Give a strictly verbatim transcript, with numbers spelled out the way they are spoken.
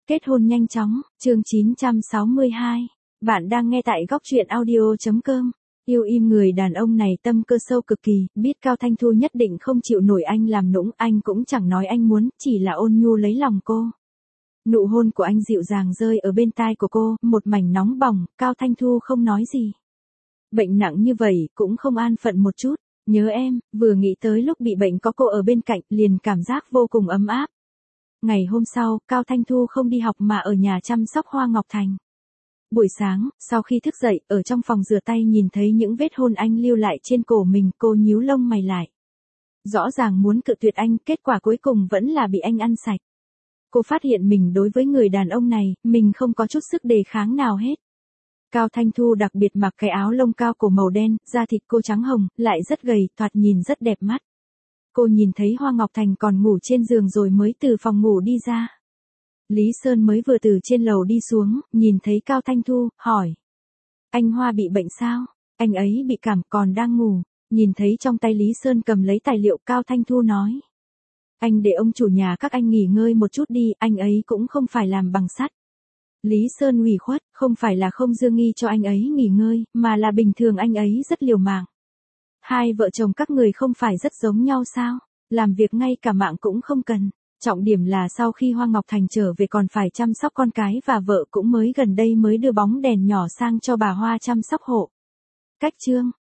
Kết hôn nhanh chóng, chương chín trăm sáu mươi hai. Bạn đang nghe tại góc truyện audio chấm com. Yêu im người đàn ông này tâm cơ sâu cực kỳ, biết Cao Thanh Thu nhất định không chịu nổi anh làm nũng, anh cũng chẳng nói anh muốn, chỉ là ôn nhu lấy lòng cô. Nụ hôn của anh dịu dàng rơi ở bên tai của cô, một mảnh nóng bỏng, Cao Thanh Thu không nói gì. Bệnh nặng như vậy, cũng không an phận một chút, nhớ em, vừa nghĩ tới lúc bị bệnh có cô ở bên cạnh, liền cảm giác vô cùng ấm áp. Ngày hôm sau, Cao Thanh Thu không đi học mà ở nhà chăm sóc Hoa Ngọc Thành. Buổi sáng, sau khi thức dậy, ở trong phòng rửa tay nhìn thấy những vết hôn anh lưu lại trên cổ mình, cô nhíu lông mày lại. Rõ ràng muốn cự tuyệt anh, kết quả cuối cùng vẫn là bị anh ăn sạch. Cô phát hiện mình đối với người đàn ông này, mình không có chút sức đề kháng nào hết. Cao Thanh Thu đặc biệt mặc cái áo lông cao cổ màu đen, da thịt cô trắng hồng, lại rất gầy, thoạt nhìn rất đẹp mắt. Cô nhìn thấy Hoa Ngọc Thành còn ngủ trên giường rồi mới từ phòng ngủ đi ra. Lý Sơn mới vừa từ trên lầu đi xuống, nhìn thấy Cao Thanh Thu, hỏi. Anh Hoa bị bệnh sao? Anh ấy bị cảm còn đang ngủ. Nhìn thấy trong tay Lý Sơn cầm lấy tài liệu, Cao Thanh Thu nói. Anh để ông chủ nhà các anh nghỉ ngơi một chút đi, anh ấy cũng không phải làm bằng sắt. Lý Sơn ủy khuất, không phải là không dương nghi cho anh ấy nghỉ ngơi, mà là bình thường anh ấy rất liều mạng. Hai vợ chồng các người không phải rất giống nhau sao? Làm việc ngay cả mạng cũng không cần. Trọng điểm là sau khi Hoa Ngọc Thành trở về còn phải chăm sóc con cái và vợ cũng mới gần đây mới đưa bóng đèn nhỏ sang cho bà Hoa chăm sóc hộ. Cách chương,